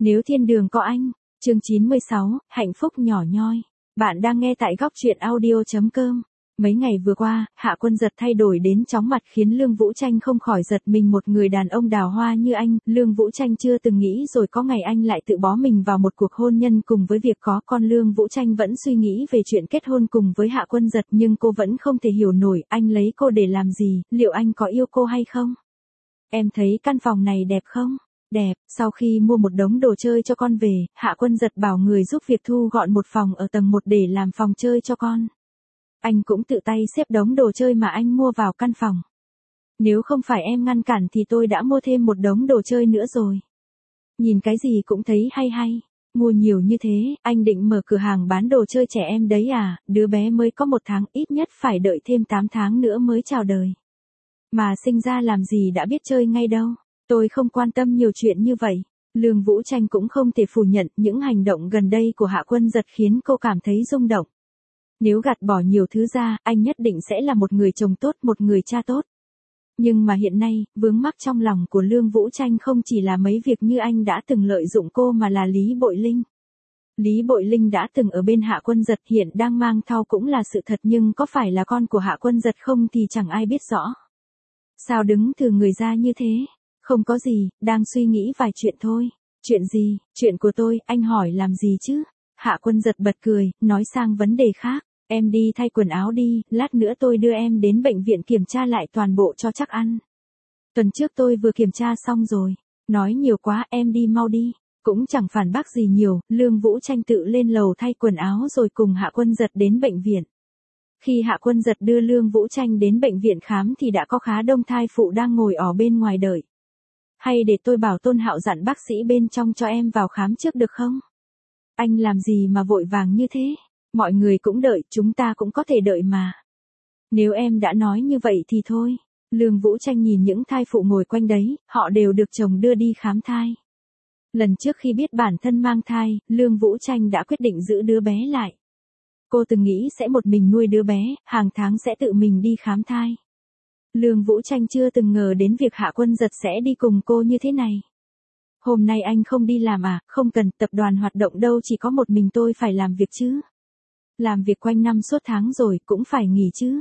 Nếu thiên đường có anh, chương 96, hạnh phúc nhỏ nhoi. Bạn đang nghe tại góc truyện audio.com. Mấy ngày vừa qua, Hạ Quân Giật thay đổi đến chóng mặt khiến Lương Vũ Tranh không khỏi giật mình, một người đàn ông đào hoa như anh. Lương Vũ Tranh chưa từng nghĩ rồi có ngày anh lại tự bó mình vào một cuộc hôn nhân cùng với việc có con. Lương Vũ Tranh vẫn suy nghĩ về chuyện kết hôn cùng với Hạ Quân Giật, nhưng cô vẫn không thể hiểu nổi anh lấy cô để làm gì, liệu anh có yêu cô hay không? Em thấy căn phòng này đẹp không? Đẹp. Sau khi mua một đống đồ chơi cho con về, Hạ Quân Giật bảo người giúp việc thu gọn một phòng ở tầng 1 để làm phòng chơi cho con. Anh cũng tự tay xếp đống đồ chơi mà anh mua vào căn phòng. Nếu không phải em ngăn cản thì tôi đã mua thêm một đống đồ chơi nữa rồi. Nhìn cái gì cũng thấy hay hay. Mua nhiều như thế, anh định mở cửa hàng bán đồ chơi trẻ em đấy à? Đứa bé mới có 1 tháng, ít nhất phải đợi thêm 8 tháng nữa mới chào đời. Mà sinh ra làm gì đã biết chơi ngay đâu. Tôi không quan tâm nhiều chuyện như vậy. Lương Vũ Tranh cũng không thể phủ nhận những hành động gần đây của Hạ Quân Giật khiến cô cảm thấy rung động. Nếu gạt bỏ nhiều thứ ra, anh nhất định sẽ là một người chồng tốt, một người cha tốt. Nhưng mà hiện nay, vướng mắc trong lòng của Lương Vũ Tranh không chỉ là mấy việc như anh đã từng lợi dụng cô mà là Lý Bội Linh. Lý Bội Linh đã từng ở bên Hạ Quân Giật, hiện đang mang thai cũng là sự thật, nhưng có phải là con của Hạ Quân Giật không thì chẳng ai biết rõ. Sao đứng từ người ra như thế? Không có gì, đang suy nghĩ vài chuyện thôi. Chuyện gì? Chuyện của tôi, anh hỏi làm gì chứ? Hạ Quân Giật bật cười, nói sang vấn đề khác. Em đi thay quần áo đi, lát nữa tôi đưa em đến bệnh viện kiểm tra lại toàn bộ cho chắc ăn. Tuần trước tôi vừa kiểm tra xong rồi. Nói nhiều quá, em đi mau đi. Cũng chẳng phản bác gì nhiều, Lương Vũ Tranh tự lên lầu thay quần áo rồi cùng Hạ Quân Giật đến bệnh viện. Khi Hạ Quân Giật đưa Lương Vũ Tranh đến bệnh viện khám thì đã có khá đông thai phụ đang ngồi ở bên ngoài đợi. Hay để tôi bảo Tôn Hạo dặn bác sĩ bên trong cho em vào khám trước được không? Anh làm gì mà vội vàng như thế? Mọi người cũng đợi, chúng ta cũng có thể đợi mà. Nếu em đã nói như vậy thì thôi. Lương Vũ Tranh nhìn những thai phụ ngồi quanh đấy, họ đều được chồng đưa đi khám thai. Lần trước khi biết bản thân mang thai, Lương Vũ Tranh đã quyết định giữ đứa bé lại. Cô từng nghĩ sẽ một mình nuôi đứa bé, hàng tháng sẽ tự mình đi khám thai. Lương Vũ Tranh chưa từng ngờ đến việc Hạ Quân Giật sẽ đi cùng cô như thế này. Hôm nay anh không đi làm à? Không cần, tập đoàn hoạt động đâu, chỉ có một mình tôi phải làm việc chứ. Làm việc quanh năm suốt tháng rồi, cũng phải nghỉ chứ.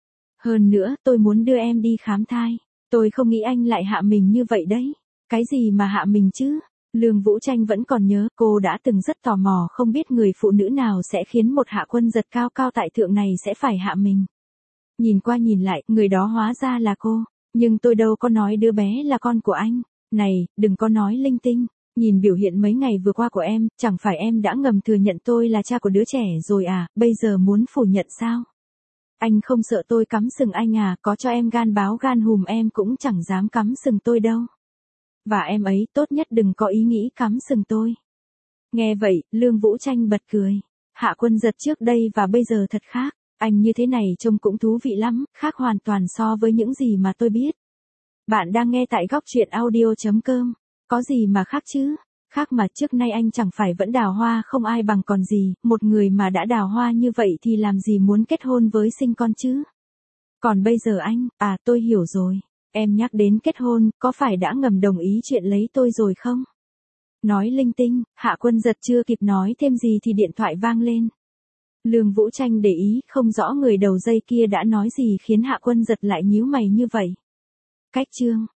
Hơn nữa, tôi muốn đưa em đi khám thai. Tôi không nghĩ anh lại hạ mình như vậy đấy. Cái gì mà hạ mình chứ? Lương Vũ Tranh vẫn còn nhớ, cô đã từng rất tò mò không biết người phụ nữ nào sẽ khiến một Hạ Quân Giật cao cao tại thượng này sẽ phải hạ mình. Nhìn qua nhìn lại, người đó hóa ra là cô. Nhưng tôi đâu có nói đứa bé là con của anh. Này, đừng có nói linh tinh. Nhìn biểu hiện mấy ngày vừa qua của em, chẳng phải em đã ngầm thừa nhận tôi là cha của đứa trẻ rồi à, bây giờ muốn phủ nhận sao? Anh không sợ tôi cắm sừng anh à, có cho em gan báo gan hùm em cũng chẳng dám cắm sừng tôi đâu. Và em ấy tốt nhất đừng có ý nghĩ cắm sừng tôi. Nghe vậy, Lương Vũ Tranh bật cười. Hạ Quân Giật trước đây và bây giờ thật khác. Anh như thế này trông cũng thú vị lắm, khác hoàn toàn so với những gì mà tôi biết. Bạn đang nghe tại góc truyện audio.com. Có gì mà khác chứ? Khác mà, trước nay anh chẳng phải vẫn đào hoa không ai bằng còn gì, một người mà đã đào hoa như vậy thì làm gì muốn kết hôn với sinh con chứ? Còn bây giờ anh, tôi hiểu rồi. Em nhắc đến kết hôn, có phải đã ngầm đồng ý chuyện lấy tôi rồi không? Nói linh tinh, Hạ Quân Giật chưa kịp nói thêm gì thì điện thoại vang lên. Lương Vũ Tranh để ý, không rõ người đầu dây kia đã nói gì khiến Hạ Quân Giật lại nhíu mày như vậy. Cách chương